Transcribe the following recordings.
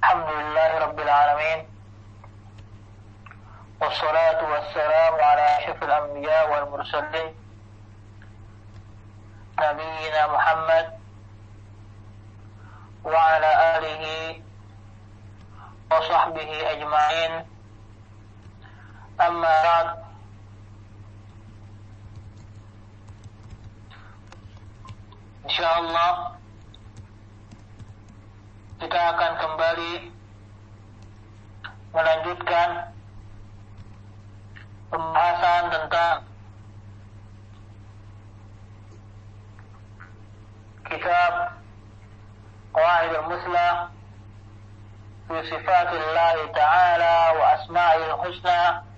Alhamdulillahi Rabbil Alamin. Wassalatu wassalamu ala asyrafil anbiya wal mursalin Nabiyyina Muhammad wa ala alihi wa sahbihi ajma'in. Amma ba'd. Insyaallah kita akan kembali melanjutkan pembahasan tentang kitab Qawaidul Muslah fi Sifatillah Ta'ala wa Asma'il Husna,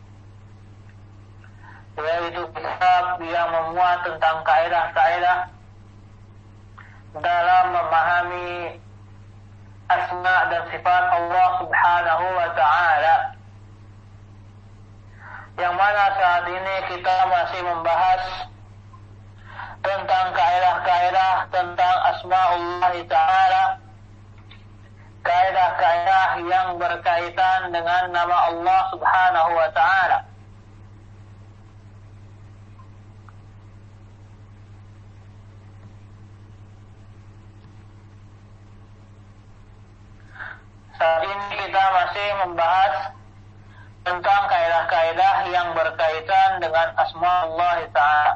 yaitu kitab yang memuat tentang kaidah-kaidah dalam memahami asma dan sifat Allah Subhanahu wa Ta'ala, yang mana saat ini kita masih membahas tentang kaidah-kaidah tentang asma'ullah Ta'ala, kaidah-kaidah yang berkaitan dengan nama Allah Subhanahu wa Ta'ala. Saat ini kita masih membahas tentang kaidah-kaidah yang berkaitan dengan asma'ullah Ta'ala.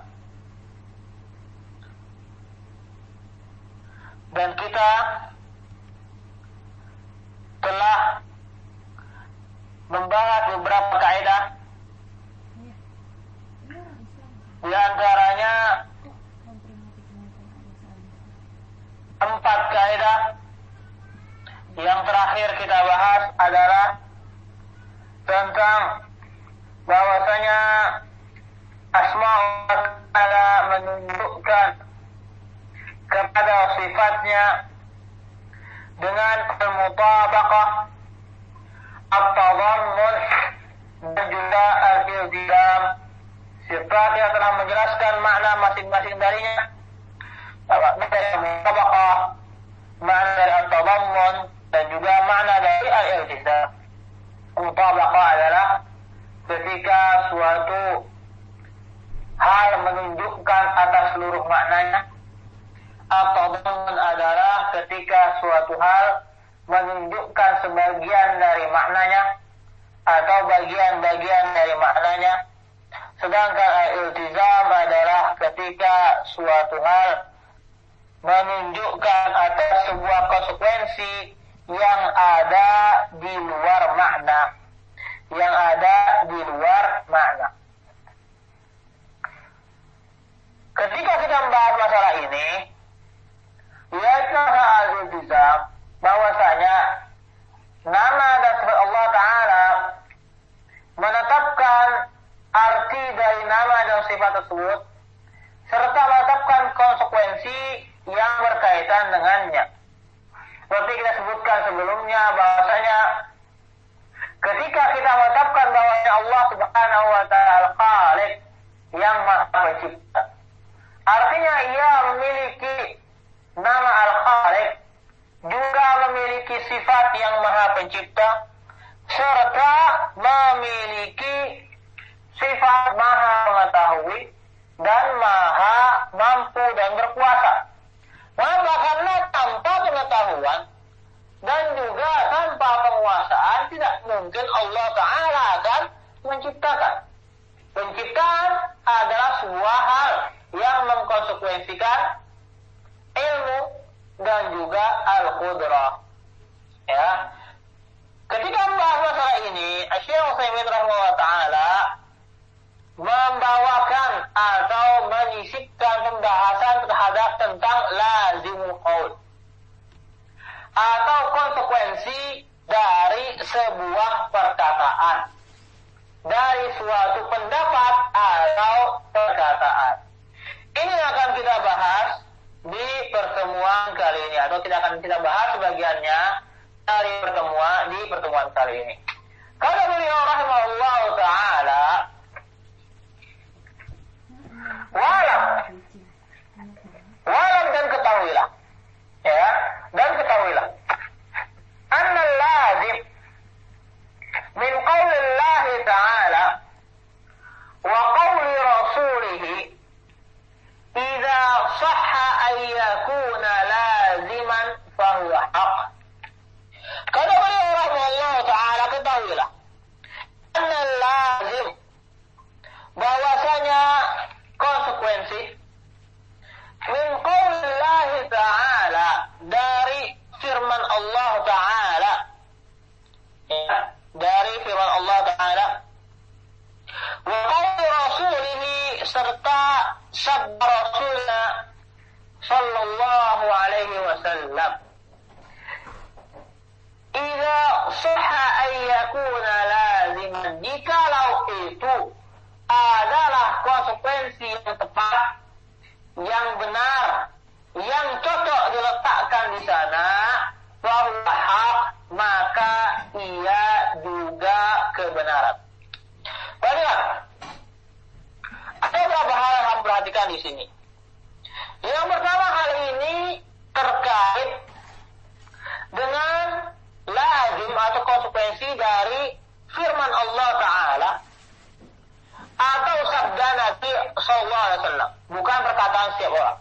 Dan kita telah membahas beberapa kaidah. Di antaranya 4 kaidah. Yang terakhir kita bahas adalah tentang bahwasanya asma'ullah Ta'ala menunjukkan kepada sifatnya dengan al-mutabaqah, at-tadammun, dan juga al-iltizam. Setelah kita telah menjelaskan makna masing-masing darinya, makna dari al-mutabaqah, makna dari at-tadammun, dan juga makna dari al-iltizam. Mutabaqah adalah ketika suatu hal menunjukkan atas seluruh maknanya. At-tadammun adalah ketika suatu hal menunjukkan sebagian dari maknanya atau bagian-bagian dari maknanya. Sedangkan al-iltizam adalah ketika suatu hal menunjukkan atas sebuah konsekuensi yang ada di luar makna, yang ada di luar makna. Ketika kita membahas masalah ini, yaitu al-iltizam, bahwasanya nama dan sifat Allah Ta'ala menetapkan arti dari nama dan sifat tersebut, serta menetapkan konsekuensi yang berkaitan dengannya. Seperti kita sebutkan sebelumnya, bahwasanya ketika kita menetapkan bahwasanya Allah Subhanahu wa Ta'ala Al-Khaliq, yang Maha Pencipta, artinya ia memiliki nama Al-Khaliq, juga memiliki sifat yang Maha Pencipta, serta memiliki sifat Maha Mengetahui dan Maha Mampu dan Berkuasa. Maka karena tanpa pengetahuan dan juga tanpa penguasaan, tidak mungkin Allah Ta'ala akan menciptakan. Penciptaan adalah sebuah hal yang mengkonsekuensikan ilmu dan juga al-qudrah. Ya. Ketika membahas masalah ini, Syekh Utsaimin rahimahullah ta'ala membawakan atau menyisipkan pembahasan terhadap tentang lazimul qaul, atau konsekuensi dari sebuah perkataan, dari suatu pendapat atau perkataan. Ini akan kita bahas di pertemuan kali ini, atau tidak akan kita bahas sebagiannya di pertemuan kali ini. Kata beliau rahimahullah ta'ala, walam dan ketahuilah, ya, dan ketahuilah, annal sabda Rasulullah sallallahu alaihi wasallam, "Idza sahha an yakuna laziman," jikalau itu adalah konsekuensi yang tepat, yang benar, yang cocok diletakkan di sana, bahwa hak, maka ia juga kebenaran. Baiklah, ada beberapa hal yang harus perhatikan di sini. Yang pertama, hal ini terkait dengan lazim atau konsekuensi dari firman Allah Ta'ala atau sabda Nabi Sallallahu Alaihi Wasallam, bukan perkataan setiap orang.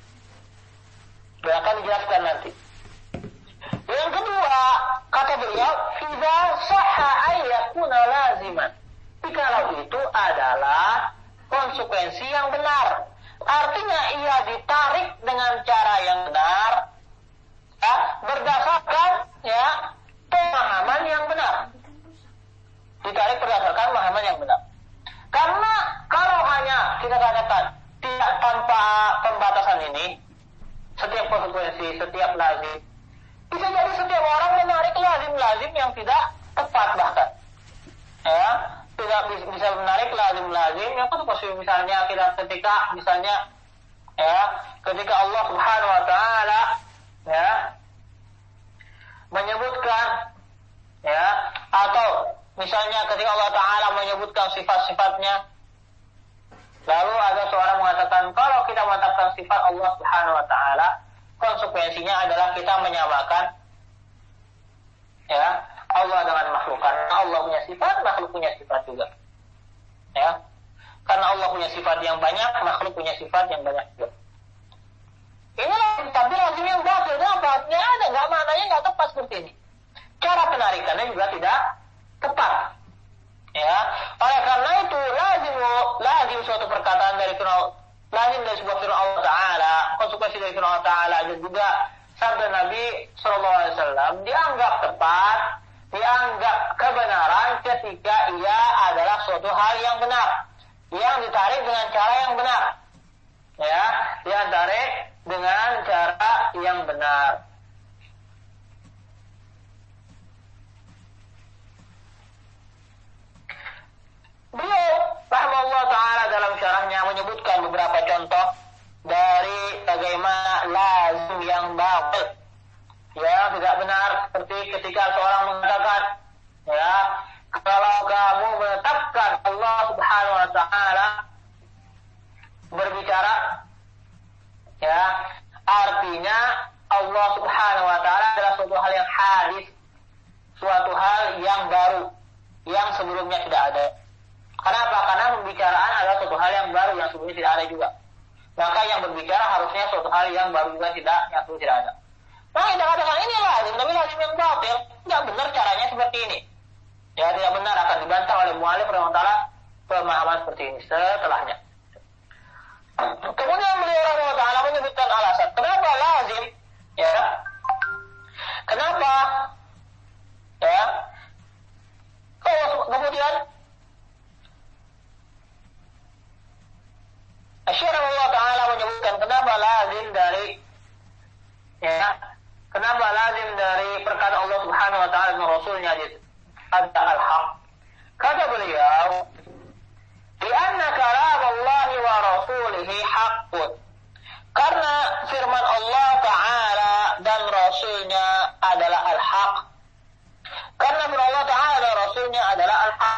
Akan dijelaskan nanti. Yang kedua, kata beliau, "Idza sahha ay yakuna laziman." Jikalau itu adalah konsekuensi yang benar, artinya ia ditarik dengan cara yang benar, ya, berdasarkan pemahaman yang benar. Ditarik berdasarkan pemahaman yang benar. Karena kalau hanya kita katakan tidak tanpa pembatasan ini, setiap konsekuensi, setiap lazim, bisa jadi setiap orang menarik lazim-lazim yang tidak tepat bahkan. Ya, tidak bisa menarik lazim-lazim yang konsekuensi. Misalnya ketika Allah Subhanahu wa Ta'ala menyebutkan, atau misalnya ketika Allah Ta'ala menyebutkan sifat-sifatnya, lalu ada seorang mengatakan, kalau kita menetapkan sifat Allah Subhanahu wa Ta'ala, konsekuensinya adalah kita menyamakan Allah dengan makhluk. Karena Allah punya sifat, makhluk punya sifat juga. Karena Allah punya sifat yang banyak, makhluk punya sifat yang banyak juga. Inilah tapi lazim yang batil. Kenapa? Nggak ada, nggak maknanya nggak tepat seperti ini. Cara penarikannya juga tidak tepat. Oleh karena itu lazim suatu perkataan dari firman, lazim dari sebuah firman Allah Ta'ala, konsekuensi dari firman Allah Ta'ala, dan juga sabda Nabi Sallallahu Alaihi Wasallam dianggap tepat, dianggap kebenaran ketika ia adalah suatu hal yang benar, yang ditarik dengan cara yang benar, yang ditarik dengan cara yang benar. Beliau rahimahullah ta'ala dalam syarahnya menyebutkan beberapa contoh dari bagaimana lazim yang batil, tidak benar, seperti ketika seorang mengatakan, kalau kamu menetapkan Allah Subhanahu wa Ta'ala berbicara, artinya Allah Subhanahu wa Ta'ala adalah suatu hal yang hadis, suatu hal yang baru, yang sebelumnya tidak ada. Kenapa? Karena pembicaraan adalah suatu hal yang baru yang sebelumnya tidak ada juga. Maka yang berbicara harusnya suatu hal yang baru juga yang sebelumnya tidak ada. Maka kita katakan ini lazim, tapi lazim yang batil. Tidak benar caranya seperti ini. Tidak benar, akan dibantah oleh mu'alif rahimahullah pemahaman seperti ini setelahnya. Kemudian beliau rahimahullah ta'ala menyebutkan alasan. Kenapa lazim? Kenapa? Kemudian Syarah Allah Ta'ala menyebutkan kenapa lazim dari perkataan Allah Subhanahu wa Ta'ala dan Rasulnya ada al-haq. Kata beliau, "Lianna kalam Allah wa rasulihi haqqun." Karena firman Allah Ta'ala dan Rasulnya adalah al-haq. Karena firman Allah Ta'ala dan Rasulnya adalah al-haq,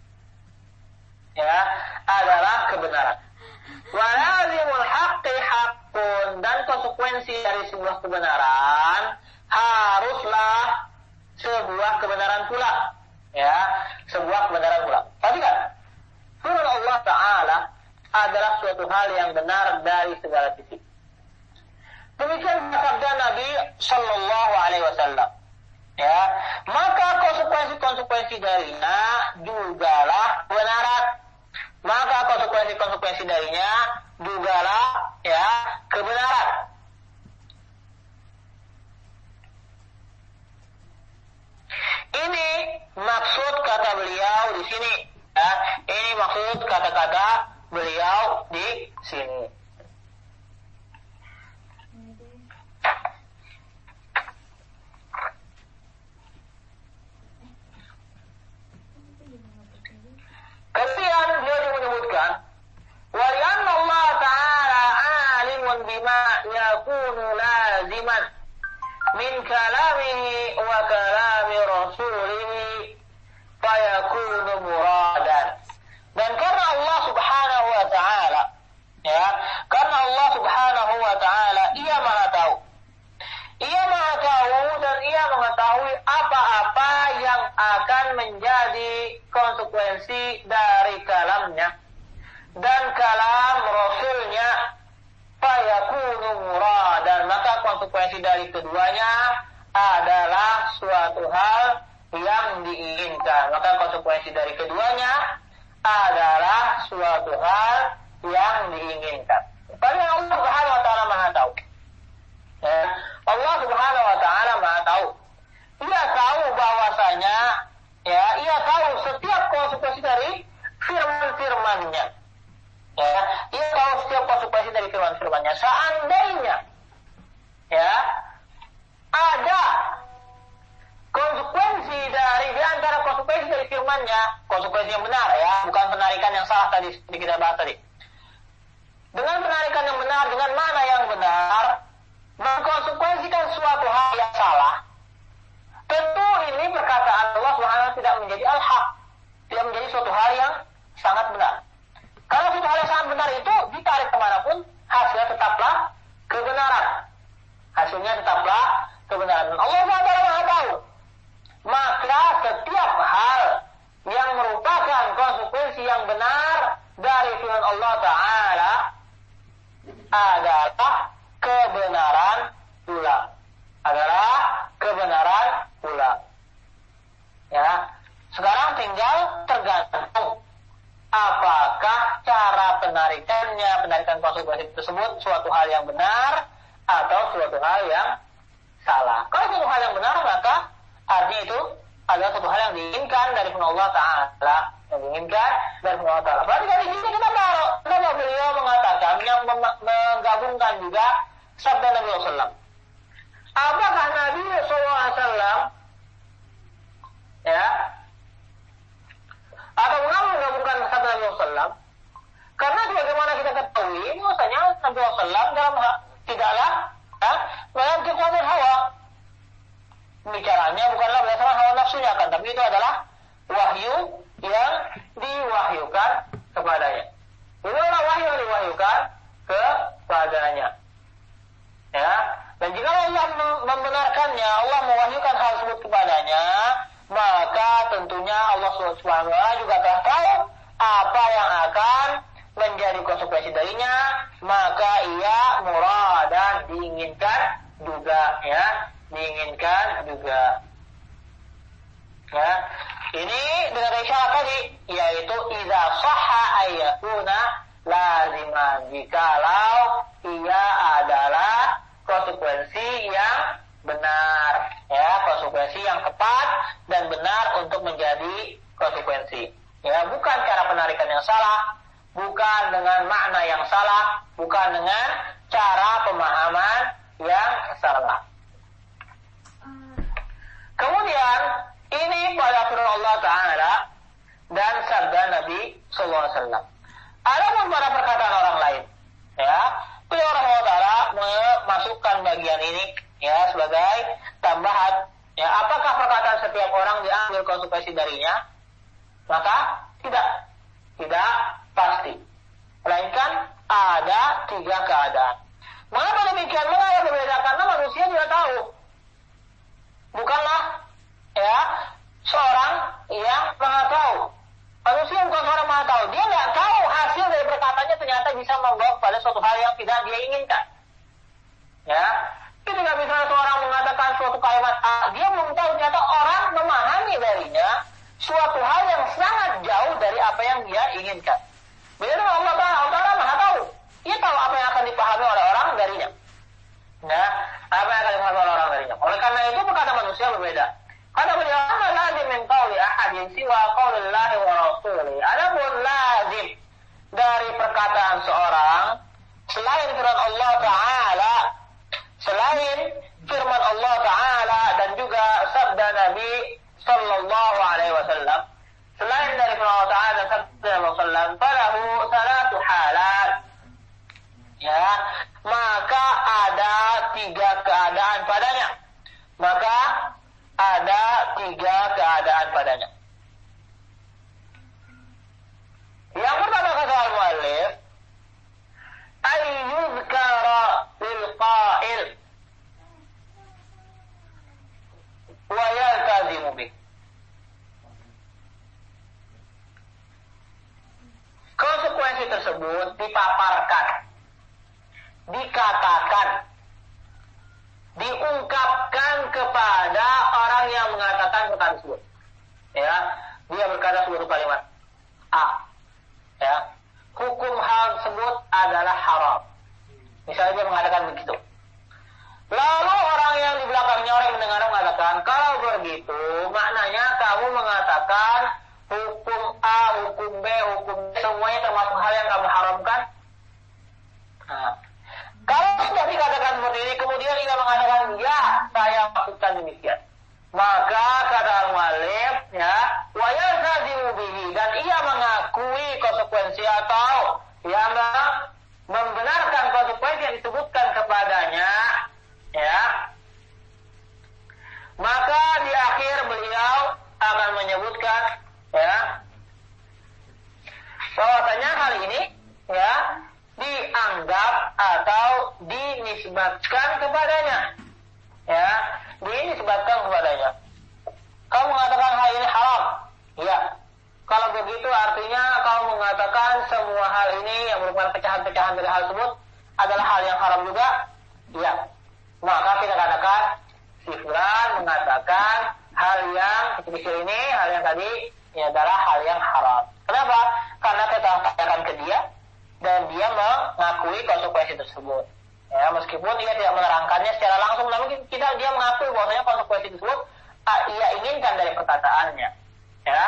adalah kebenaran. Wa lazimul haqqi haqqun, dan konsekuensi dari sebuah kebenaran haruslah sebuah kebenaran pula, sebuah kebenaran pula. Perhatikan, firman Allah Ta'ala adalah suatu hal yang benar dari segala sisi. Demikian sabda Nabi Sallallahu Alaihi Wasallam. Maka konsekuensi-konsekuensi darinya jugalah kebenaran. Maka konsekuensi-konsekuensi darinya jugalah kebenaran. Ini maksud kata beliau di sini. Ini maksud kata-kata beliau di sini. kalami rasulih fayakunu muradan. Dan karena Allah Subhanahu wa taala, ya, karena Allah Subhanahu wa taala Ia Maha tahu. Ia Maha tahu dan Ia mengetahui apa-apa yang akan menjadi konsekuensi dari kalamnya dan kalam Rasulnya, fayakunu muradan, maka konsekuensi dari keduanya adalah suatu hal yang diinginkan. Maka konsekuensi dari keduanya adalah suatu hal yang diinginkan. Padahal Allah Subhanahu wa taala Maha tahu. Ya, Allah Subhanahu wa taala Maha tahu. Ia tahu bahwasanya, ya, Ia tahu setiap konsekuensi dari firman-firman-Nya. Ya, Ia tahu setiap konsekuensi dari firman-firman-Nya. Seandainya, ya, ada konsekuensi dari antara konsekuensi dari firman-Nya, konsekuensi yang benar, ya, bukan penarikan yang salah tadi seperti kita bahas tadi. Dengan penarikan yang benar, dengan mana yang benar, mengkonsekuensikan suatu hal yang salah, tentu ini perkataan Allah Subhanahu tidak menjadi al-haq, tidak menjadi suatu hal yang sangat benar. Kalau suatu hal yang sangat benar itu ditarik kemanapun, hasilnya tetaplah kebenaran. Hasilnya tetaplah kebenaran. Allah Subhanahu Maha tahu. Maka setiap hal yang merupakan konsekuensi yang benar dari firman Allah Ta'ala adalah kebenaran pula. Adalah kebenaran pula. Ya. Sekarang tinggal tergantung apakah cara penarikan konsekuensi tersebut suatu hal yang benar atau suatu hal yang salah. Kalau suatu hal yang benar, maka artinya itu adalah suatu hal yang diinginkan dari Allah Ta'ala. Yang diinginkan dari Allah Ta'ala. Berarti dari sini kita tahu kenapa beliau mengatakan yang menggabungkan juga sabda Nabi SAW. Apakah Nabi SAW, ya, atau mengapa menggabungkan sabda Nabi SAW? Karena sebagaimana kita ketahui, bahwasanya Nabi SAW tidaklah, ya, melantik hawa. Bicaranya bukanlah berdasarkan hawa nafsunya, kan, tapi itu adalah wahyu yang diwahyukan kepadanya. Itulah wahyu yang diwahyukan kepadanya. Ya, dan jika Allah membenarkannya, Allah mewahyukan hal tersebut kepadanya, maka tentunya Allah Subhanahu wa taala juga telah tahu apa yang akan menjadi konsekuensi darinya, maka ia murad dan diinginkan juga, ya, diinginkan juga. Ya, ini dengan isyarat tadi, yaitu idza sahha ayyakuna laziman, jikalau ia adalah konsekuensi yang benar, ya, konsekuensi yang tepat dan benar untuk menjadi konsekuensi. Ya, bukan cara penarikan yang salah, bukan dengan makna yang salah, bukan dengan cara pemahaman yang salah. Kemudian ini pada firman Allah Ta'ala dan sabda Nabi SAW. Adapun pada perkataan orang lain, ya, beliau Allah Ta'ala memasukkan bagian ini, ya, sebagai tambahan. Ya, apakah perkataan setiap orang diambil konsekuensi darinya? Maka tidak pasti. Melainkan ada 3 keadaan. Mengapa demikian? Mengapa berbeda? Karena manusia tidak tahu. Bukanlah, ya, seorang yang Maha tahu. Manusia bukan seorang Maha tahu. Dia nggak tahu hasil dari perkataannya ternyata bisa membawa pada suatu hal yang tidak dia inginkan. Ya, ketika misalnya seorang mengatakan suatu kalimat A, dia belum tahu ternyata orang memahami darinya suatu hal yang sangat jauh dari apa yang dia inginkan. Begitu Allah Ta'ala Maha tahu. Dia tahu apa yang akan dipahami oleh orang darinya. Nah, apa yang akan dipahami oleh orang darinya. Oleh karena itu perkataan manusia berbeda. Kata beliau, "Amma lazim min qawli ahadin siwa qaulillahi wa rasulih." Adapun lazim dari perkataan seorang selain firman Allah Ta'ala, selain firman Allah Ta'ala dan juga sabda Nabi sallallahu alaihi wasallam, selain dari firman Allah Ta'ala dan sabda Nabi sallallahu alaihi wasallam, falahu salatu halat. Ya, maka ada 3 keadaan padanya. Maka ada 3 keadaan padanya. Yang pertama kata al-muallif, ayyuzkara lil qa'il wa yaltazimu bih. Konsekuensi tersebut dipaparkan, dikatakan, diungkapkan kepada orang yang mengatakan perkataan tersebut. Ya, dia berkata suatu kalimat A. Ya, hukum hal tersebut adalah haram. Misalnya dia mengatakan begitu. Lalu orang yang di belakangnya, orang yang mendengar mengatakan, kalau begitu maknanya kamu mengatakan hukum A, hukum B, hukum C, semuanya termasuk hal yang kamu haramkan. Nah, kalau sudah dikatakan seperti ini, kemudian ia mengatakan, ya, saya maksudkan demikian. Maka kata al-muallif, ya, wa yaltazimu bihi, dan ia mengakui konsekuensi atau ia membenarkan konsekuensi yang disebutkan kepadanya, ya. Maka di akhir beliau akan menyebutkan, ya, bahwasanya hal ini, ya, dianggap atau dinisbatkan kepadanya, ya, dinisbatkan kepadanya. Kamu mengatakan hal ini haram, ya. Kalau begitu artinya kamu mengatakan semua hal ini yang merupakan pecahan-pecahan dari hal tersebut adalah hal yang haram juga, ya. Maka kita katakan si fulan mengatakan hal yang kecil ini, hal yang tadi ini adalah hal yang haram. Kenapa? Karena kita katakan ke dia dan dia mengakui konsekuensi tersebut. Ya, meskipun ia tidak menerangkannya secara langsung, namun dia mengakui bahwasanya konsekuensi tersebut ia inginkan dari perkataannya. Ya.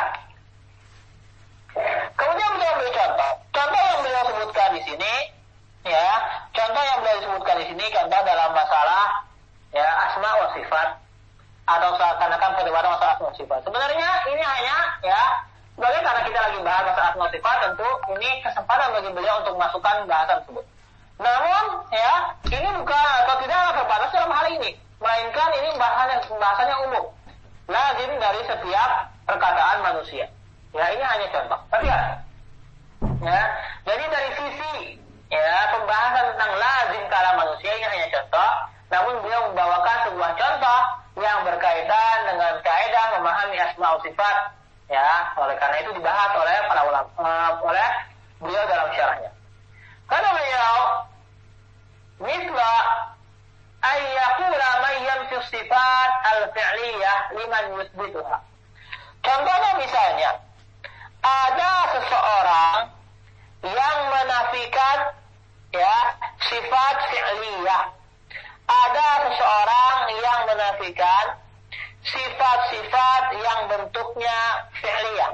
Kemudian beliau beri contoh. Contoh yang beliau sebutkan di sini, ya, contoh yang beliau sebutkan di sini contoh dalam masalah, ya, asma wa sifat atau seakan-akan perdebatan masalah asma wa sifat. Sebenarnya ini hanya, ya, karena kita lagi bahas masalah asma wa sifat, tentu ini kesempatan bagi beliau untuk masukkan bahasan tersebut. Namun, ya, ini bukan atau tidaklah terbatas dalam hal ini, melainkan ini bahasannya umum, lazim dari setiap perkataan manusia. Ya, ini hanya contoh. Tapi ya, jadi dari sisi, ya, pembahasan tentang lazim kalam manusia ini hanya contoh, namun beliau membawakan sebuah contoh yang berkaitan dengan kaidah memahami asma wa sifat. Ya, oleh karena itu dibahas oleh para ulama, oleh beliau dalam syarahnya. Kata beliau, misla ayyakula man yanfi sifat al-fi'liyah liman yusbituha. Contohnya misalnya, ada seseorang yang menafikan, ya, sifat fi'liyah. Ada seseorang yang menafikan sifat-sifat yang bentuknya fi'liyah.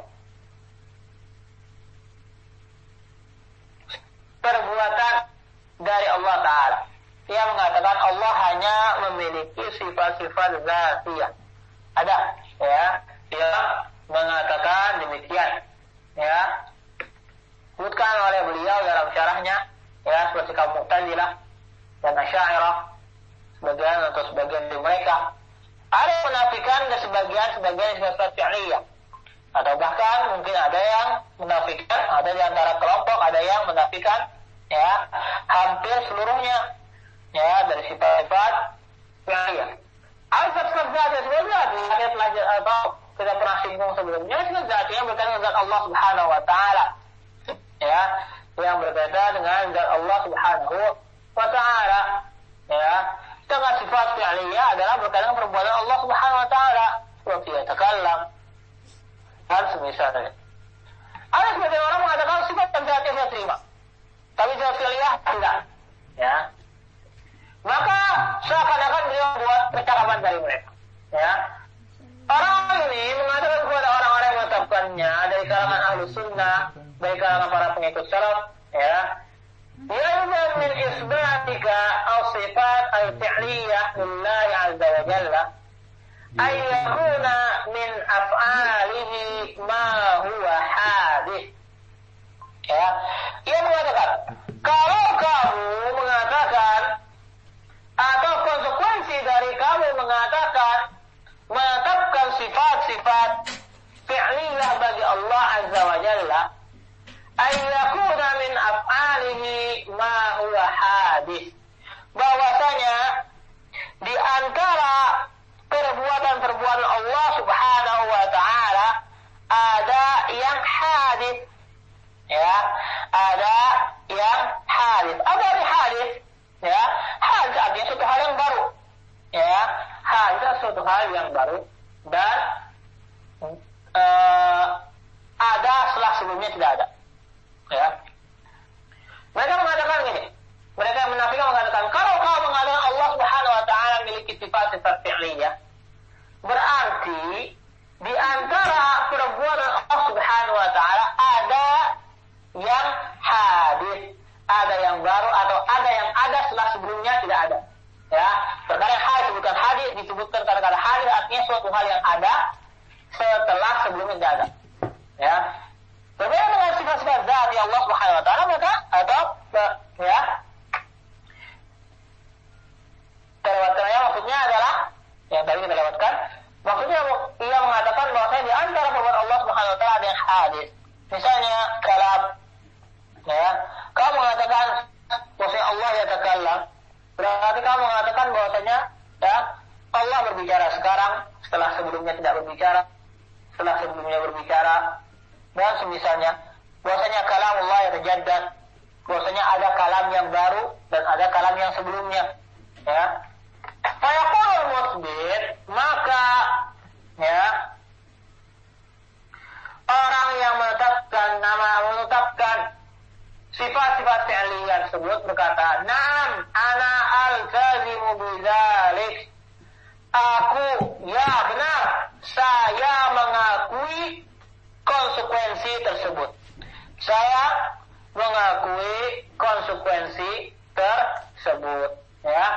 Perbuatan dari Allah Ta'ala. Dia mengatakan Allah hanya memiliki sifat-sifat zatiyah. Ada, ya, dia mengatakan demikian, ya. Disebutkan oleh beliau dalam syarahnya, ya, seperti kaum Mu'tazilah dan Asy'ariyah, sebagian atau sebagian dari mereka ada yang menafikan dan sebagian sifat fi'liyah. Atau bahkan mungkin ada yang menafikan, ada di antara kelompok ada yang menafikan, ya, hampir seluruhnya, ya, dari sifat-sifat fi'liyah. Sifat zatiyah sebelumnya kita pelajari atau kita pernah singgung sebelumnya, sifat zatiyah berkaitan dengan Allah Subhanahu wa Ta'ala, ya, yang berkaitan dengan zat Allah Subhanahu wa Ta'ala, ya. Dengan sifat fi'liyah adalah berkaitan dengan perbuatan Allah Subhanahu wa Ta'ala, seperti yatakallam dan semisalnya. Ada sebagian orang mengatakan sifat zatiyah saya terima, tapi sifat fi'liyah tidak, ya. Maka seakan-akan beliau buat percakapan dari mereka, ya. Orang ini mengatakan kepada orang-orang yang menetapkannya dari kalangan ahlu sunnah, dari kalangan para pengikut salaf, ya, yalzam min isbatika al-sifat al-fi'liyah lillahi azza wa jalla ay yakuna min af'alihi ma huwa hadith. Ya, ia mengatakan, kalau kamu mengatakan atau konsekuensi dari kamu mengatakan menetapkan sifat ayyakuna min af'alihi ma huwa hadis. Bahwasanya di antara perbuatan-perbuatan Allah Subhanahu wa taala ada yang hadis. Ya, ada yang hadis. Apa arti hadis? Ya, hadis artinya suatu hal yang baru. Ya, hadis suatu hal yang baru dan ada setelah sebelumnya tidak ada. Ya. Mereka mengatakan gini. Mereka yang menafikan mengatakan, kalau kau mengatakan Allah Subhanahu wa taala memiliki sifat-sifat fi'liyah, berarti di antara perbuatan Allah Subhanahu wa taala ada yang hadis, ada yang baru atau ada yang ada setelah sebelumnya tidak ada. Ya, perkara yang hadis disebutkan hadis, disebutkan kata-kata hadis artinya suatu hal yang ada setelah sebelumnya tidak ada. Ya. Berbeda dengan sifat-sifat zat ya Allah Subhanahu wa taala maka atau ya terlewatkannya maksudnya adalah yang tadi kita lewatkan. Maksudnya ia mengatakan bahwasanya di antara perbuatan Allah Subhanahu wa taala ada yang hadis. Misalnya kalam. Ya, kamu mengatakan bahwasanya Allah ya takallam. Berarti kamu mengatakan bahwasanya ya Allah berbicara sekarang setelah sebelumnya tidak berbicara, setelah sebelumnya berbicara dan semisalnya. Bahwasanya kalam Allah ya tajaddad. Bahwasanya ada kalam yang baru dan ada kalam yang sebelumnya. Ya. Fayaqulul musbit, maka ya orang yang menetapkan sifat-sifat fi'liyah tersebut berkata, "Na'am, ana al-kazimu bidzalik." Aku ya benar, saya mengakui konsekuensi tersebut. Saya mengakui konsekuensi tersebut, ya.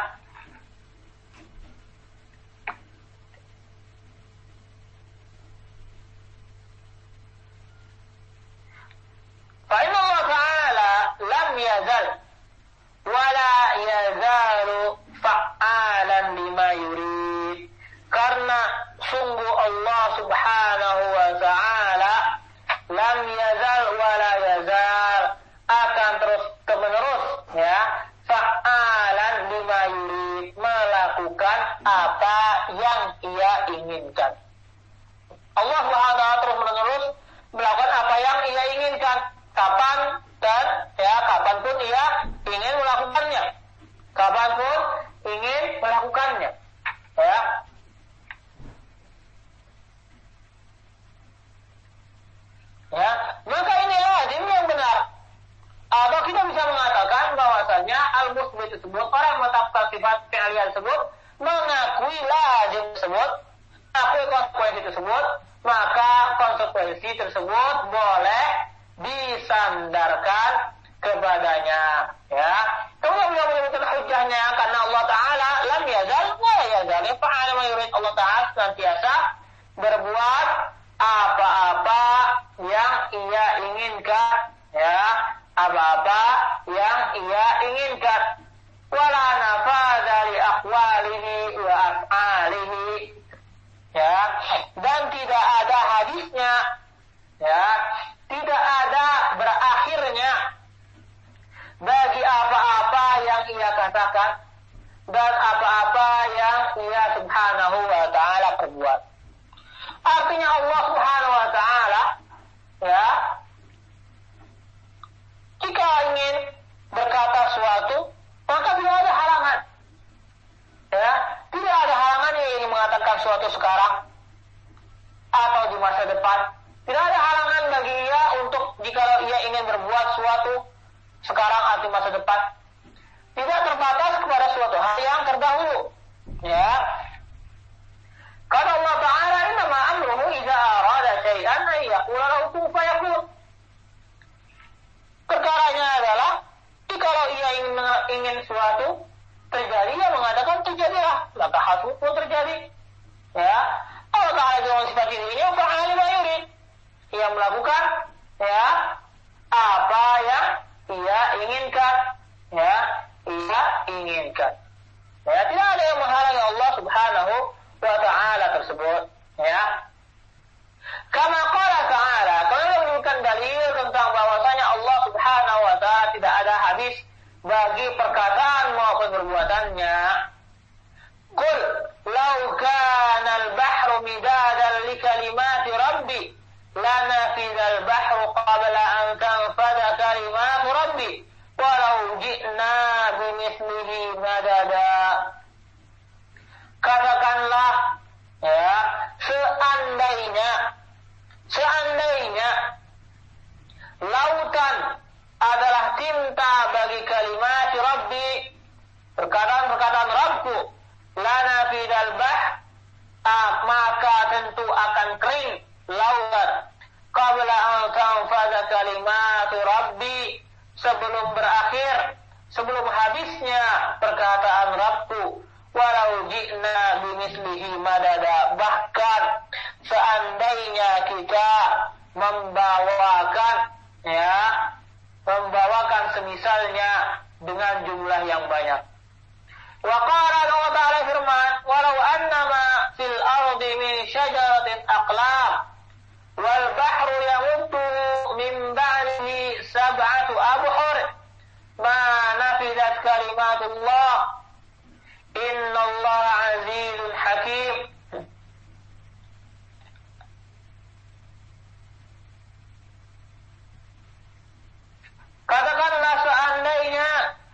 فإن الله تعالى لم يزل ولا يزال فعالا لما يريد. Karena sungguh Allah Subhanahu wa taala lam yazal wa la yazal akan terus-menerus ya fa'alan lima yurid, melakukan apa yang ia inginkan. Allah Subhanahu wa taala terus-menerus melakukan apa yang ia inginkan. Kapan dan ya kapanpun ia ingin melakukannya, kapanpun ingin melakukannya, ya. Ya, maka ini lazim yang benar. Atau kita bisa mengatakan bahwasanya al-musbit tersebut, orang menetapkan sifat fi'liyah tersebut, mengakui lazim tersebut, mengakui konsekuensi tersebut, maka konsekuensi tersebut boleh disandarkan kepadanya, ya. Kemudian beliau menyebutkan hujahnya karena Allah Taala lam yazal wa yazal fa'ala ma yurid. Allah Taala senantiasa berbuat apa-apa yang ia inginkan, ya, apa-apa yang ia inginkan. Wala nafadha li aqwalihi wa af'alihi, ya, dan tidak ada hadisnya, ya, tidak ada berakhirnya bagi apa-apa yang ia katakan dan apa-apa yang ia Subhanahu wa ta'ala perbuat. Artinya Allah Subhanahu wa ta'ala, ya, jika ingin berkata suatu, maka tidak ada halangan. Ya, tidak ada halangan yang ingin mengatakan suatu sekarang atau di masa depan. Tidak ada halangan bagi ia untuk jika ia ingin berbuat suatu sekarang atau masa depan. Tidak terbatas kepada suatu hal yang terdahulu. Ya. Kata Allah Ta'ala, "Innama amruhu idza arada syai'an ay yaqula lahu kun fayakun." Perkaranya adalah jika ia ingin suatu terjadi, ia mengatakan terjadilah, maka hal pun terjadi. Ya. Allah Ta'ala dengan sifat dirinya fa'ala ma yurid. Ia melakukan ya apa yang ia inginkan, ya, ia inginkan. Ya, tidak ada yang menghalangi Allah Subhanahu wa ta'ala tersebut. lanafidal bahru qabla an tanfada kalimatu rabbi walau ji'na bimithlihi madada. Katakanlah, ya, seandainya lautan adalah tinta bagi kalimat Rabbi, perkataan Rabbku, lanafidal bahr, maka tentu akan kering lautan. Qabla an tanfada kalimatu Rabbi, sebelum habisnya perkataan Rabbku. Walau ji'na bimislihi madada, bahkan seandainya kita membawakan semisalnya dengan jumlah yang banyak. Wa qala Allah Ta'ala firman, walau annama fil ardi min syajaratin aqlam wal bahru yamuddu min ba'dihi sab'atu abhur ma nafidat kalimatullah innallaha azizun hakim. Katakanlah seandainya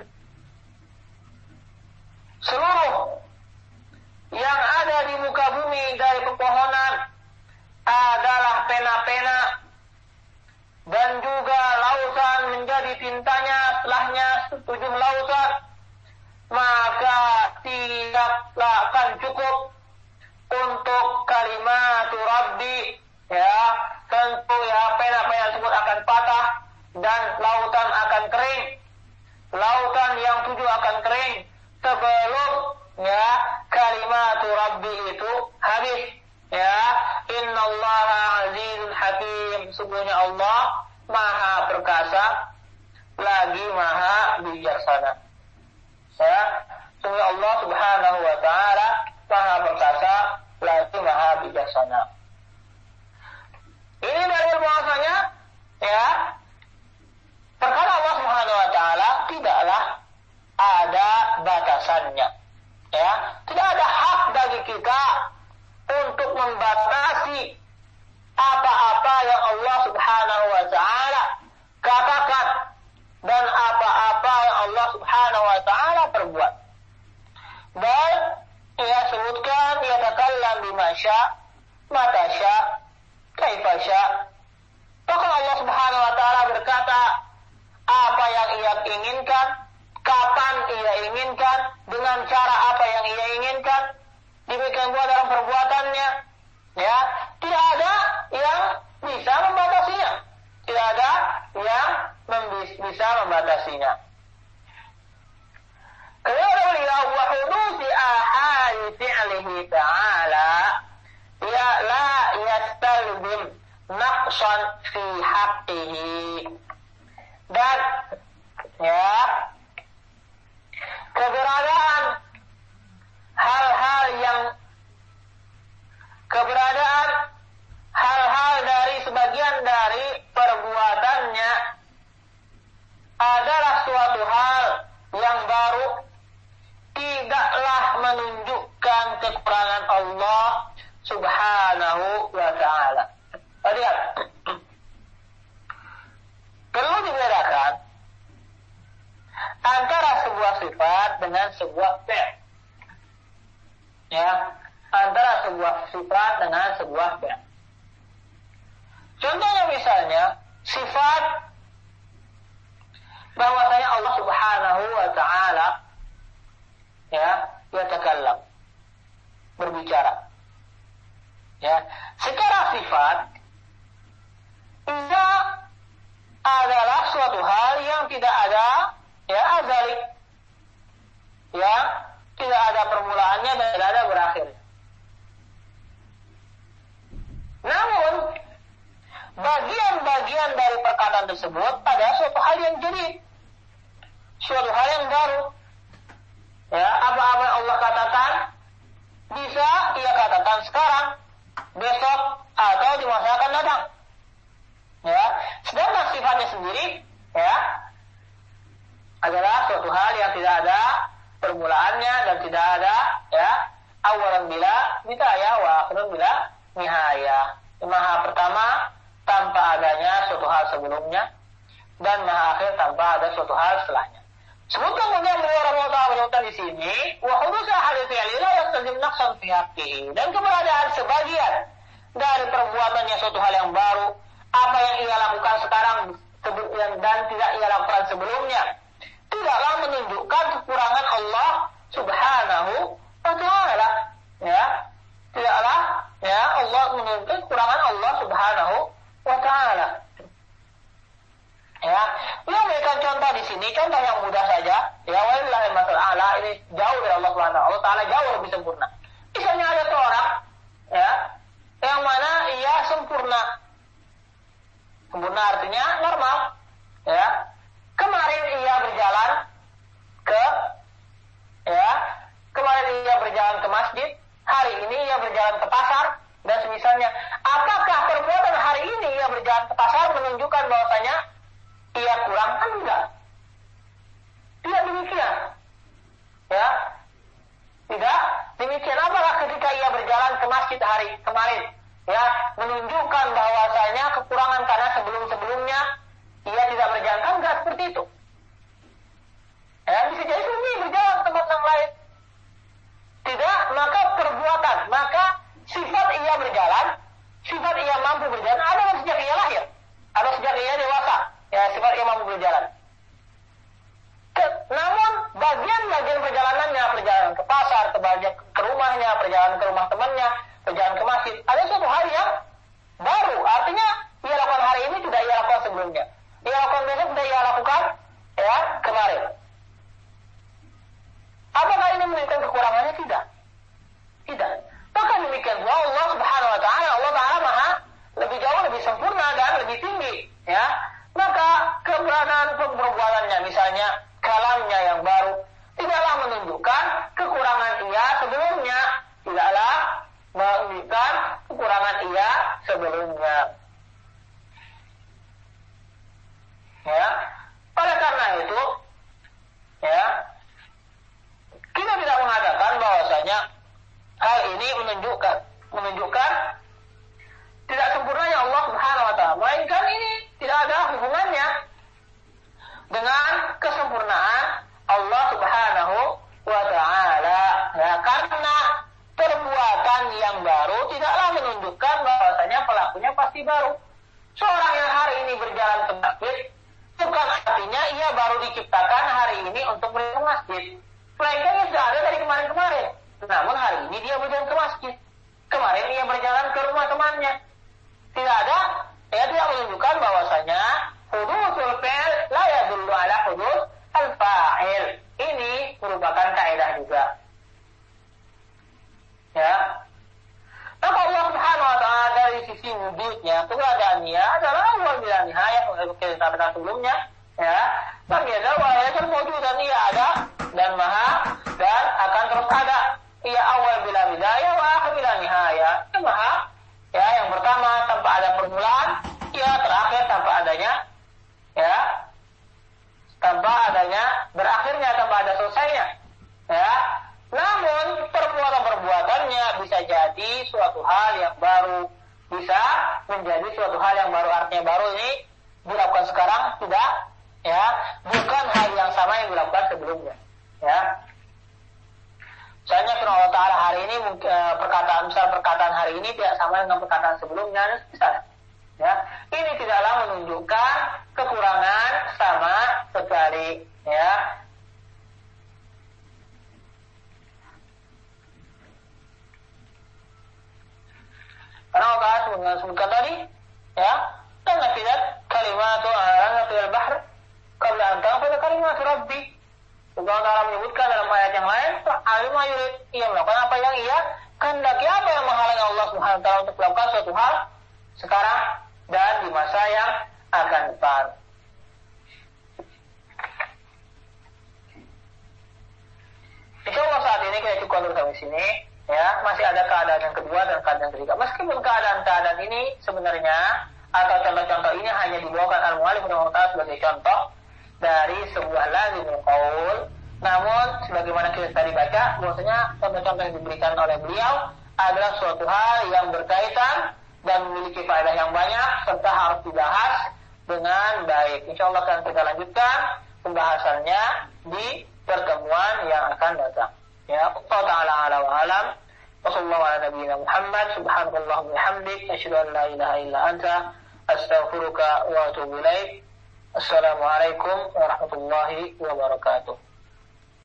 seluruh yang ada di muka bumi dari pepohonan adalah pena-pena dan juga lautan menjadi tintanya setelahnya 7 lautan, maka tidaklah akan cukup untuk kalimat Rabbi, ya, tentu ya pena-pena tersebut akan patah dan lautan akan kering, lautan yang 7 akan kering sebelum ya kalimat Rabbi itu habis, ya. Innallaha azizun hakim, sungguhnya Allah maha perkasa lagi maha bijaksana. Ya, sungguh Allah Subhanahu wa Ta'ala maha perkasa lagi maha bijaksana. Ini dalil bahwasanya, ya, perkara Allah Subhanahu wa Ta'ala tidaklah ada batasannya, ya. Tidak ada hak bagi kita untuk membatasi apa-apa yang Allah Subhanahu wa Ta'ala katakan dan apa-apa yang Allah Subhanahu wa Ta'ala perbuat. Dan ia sebutkan, ia takallam bima sya', mata sya', kaifa sya'. Maka Allah Subhanahu wa Ta'ala berkata apa yang ia inginkan, kapan ia inginkan, dengan cara apa yang ia inginkan, demikian pula dalam perbuatannya, ya. Tidak ada yang bisa membatasinya, tidak ada yang bisa membatasinya. Kata beliau, wa hudusi ahali fi'lihi ta'ala ya la yastalbim naqsan fi haqqihi. Dan ya, keberadaan hal-hal dari sebagian dari perbuatannya adalah suatu hal yang baru, tidaklah menunjukkan kekurangan Allah Subhanahu wa Ta'ala. Lihat, perlu dibedakan antara sebuah sifat dengan sebuah fi'il. Ya, antara sebuah sifat dengan sebuah fi'il. Contohnya misalnya sifat bahwasanya Allah Subhanahu wa Ta'ala, ya, yatakallam, berbicara. Ya, secara sifat ia adalah suatu hal yang tidak ada, ya, azali, ya, tidak ada permulaannya dan tidak ada berakhirnya. Namun bagian-bagian dari perkataan tersebut adalah suatu hal yang jadid, suatu hal yang baru. Ya, apa-apa yang Allah katakan bisa ia katakan sekarang, besok, atau di masa akan datang. Ya, sedangkan sifatnya sendiri, ya, adalah suatu hal yang tidak ada permulaannya dan tidak ada, ya, awalan bila bidayah wa akhirun bila nihayah. Maha pertama tanpa adanya suatu hal sebelumnya, dan maha akhir tanpa ada suatu hal setelahnya. Sebutkan kemudian beliau rahimahullah menyebutkan di sini, wa hudus ahadits fi'li la yastazim naqsan fi haqqihi, dan keberadaan sebagian dari perbuatannya suatu hal yang baru, apa yang ia lakukan sekarang dan tidak ia lakukan sebelumnya, tidaklah menunjukkan kekurangan Allah Subhanahu wa ta'ala. Ya, tidaklah ya Allah menunjukkan kekurangan Allah Subhanahu wa ta'ala. Ya, beliau memberikan contoh di sini, contoh yang mudah saja. Ya, walillahi masalah ala, ini jauh dari Allah Subhanahu wa ta'ala, jauh lebih sempurna. Misalnya ada seorang ya yang mana ia sempurna. Sempurna artinya normal. Ya. Kemarin ia berjalan ke masjid, hari ini ia berjalan ke pasar dan semisalnya. Apakah perbuatan hari ini ia berjalan ke pasar menunjukkan bahwasanya ia kurang? Kan enggak. Tidak demikian. Ya. Tidak demikian. Apakah ketika ia berjalan ke masjid hari kemarin ya menunjukkan bahwasanya kekurangan karena sebelum-sebelumnya ia tidak berjalan? Kan enggak seperti itu. Ya, bisa jadi sunyi berjalan ke tempat yang lain. Tidak, maka perbuatan, maka sifat ia berjalan, sifat ia mampu berjalan, ada sejak ia lahir, ada sejak ia dewasa, ya sifat ia mampu berjalan. Namun bagian-bagian perjalanannya, perjalanan ke pasar, ke rumahnya, perjalanan ke rumah temannya, perjalanan ke masjid, ada suatu hal yang baru. Artinya ia lakukan hari ini tidak ia lakukan sebelumnya, ia lakukan besok tidak ia lakukan ya kemarin. Apakah ini menunjukkan kekurangannya? Tidak. Tidak. Maka demikian pula Allah Subhanahu wa ta'ala, Allah Ta'ala maha lebih jauh, lebih sempurna dan lebih tinggi. Ya. Maka keberadaan perbuatannya, misalnya kalamnya yang baru, tidaklah menunjukkan kekurangan ia sebelumnya. Tidaklah menunjukkan kekurangan ia sebelumnya. Ya. Oleh karena itu, ya, kita tidak mengatakan bahwasanya hal ini menunjukkan tidak sempurnanya Allah Subhanahu wa ta'ala, melainkan ini tidak ada hubungannya dengan kesempurnaan Allah Subhanahu wa ta'ala. Ya, karena perbuatan yang baru tidaklah menunjukkan bahwasanya pelakunya pasti baru. Seorang yang hari ini berjalan ke masjid bukan artinya ia baru diciptakan hari ini untuk berjalan ke masjid. Melainkan ia sudah ada dari kemarin-kemarin. Namun hari ini dia berjalan ke masjid. Kemarin ia berjalan ke rumah temannya. Tidak ada, ya tidak menunjukkan bahwasanya hudusul fi'l la yadullu ala hudus al-fa'il. Ini merupakan kaidah juga. Ya. Maka Allah Subhanahu wa ta'ala dari sisi wujudnya, keberadaannya adalah awal bila nihayah, seperti kita katakan sebelumnya. Ya, bagi ada walaupun wujud dan ia ada dan maha dan akan terus ada. Ia awal bila bidayah wa akhir bila nihayah. Ia maha, ya yang pertama tanpa ada permulaan, ia terakhir tanpa adanya, ya tanpa adanya berakhirnya, tanpa ada selesainya. Ya, namun perbuatan-perbuatannya bisa jadi suatu hal yang baru, bisa menjadi suatu hal yang baru. Artinya baru ini dilakukan sekarang tidak. Ya, bukan hal yang sama yang dilakukan sebelumnya. Ya, misalnya firman Allah Ta'ala hari ini perkataan hari ini tidak sama dengan perkataan sebelumnya. Misalnya, ya, ini tidaklah menunjukkan kekurangan sama sekali. Ya, karena Allah Ta'ala sebutkan tadi, ya, dan nafidat kalimatu nafidat bahr qabla an tanfadha kalimatu rabbi. Allah Ta'ala menyebutkan dalam ayat yang lain, alim yurid, ia melakukan apa yang ia kehendaki. Apa yang menghalangi Allah Subhanahu wa ta'ala untuk melakukan suatu hal sekarang dan di masa yang akan datang. Insyaallah saat ini kita cukup dulu sampai sini. Ya, masih ada keadaan yang kedua dan keadaan ketiga. Meskipun keadaan-keadaan ini sebenarnya atau contoh-contoh ini hanya dibawakan al-mu'allif sebagai contoh dari sebuah lazimul qaul, namun sebagaimana kita tadi baca, bahwasanya contoh-contoh yang diberikan oleh beliau adalah suatu hal yang berkaitan dan memiliki faedah yang banyak serta harus dibahas dengan baik. Insyaallah akan kita lanjutkan pembahasannya di pertemuan yang akan datang. Ya, Allah Ta'ala ala wa alam. Wassallallahu ala nabiyyina Muhammad. Subhanakallahumma wa bihamdik, asyhadu an la ilaha illa anta, astaghfiruka wa atubu ilaik. Assalamualaikum warahmatullahi wabarakatuh.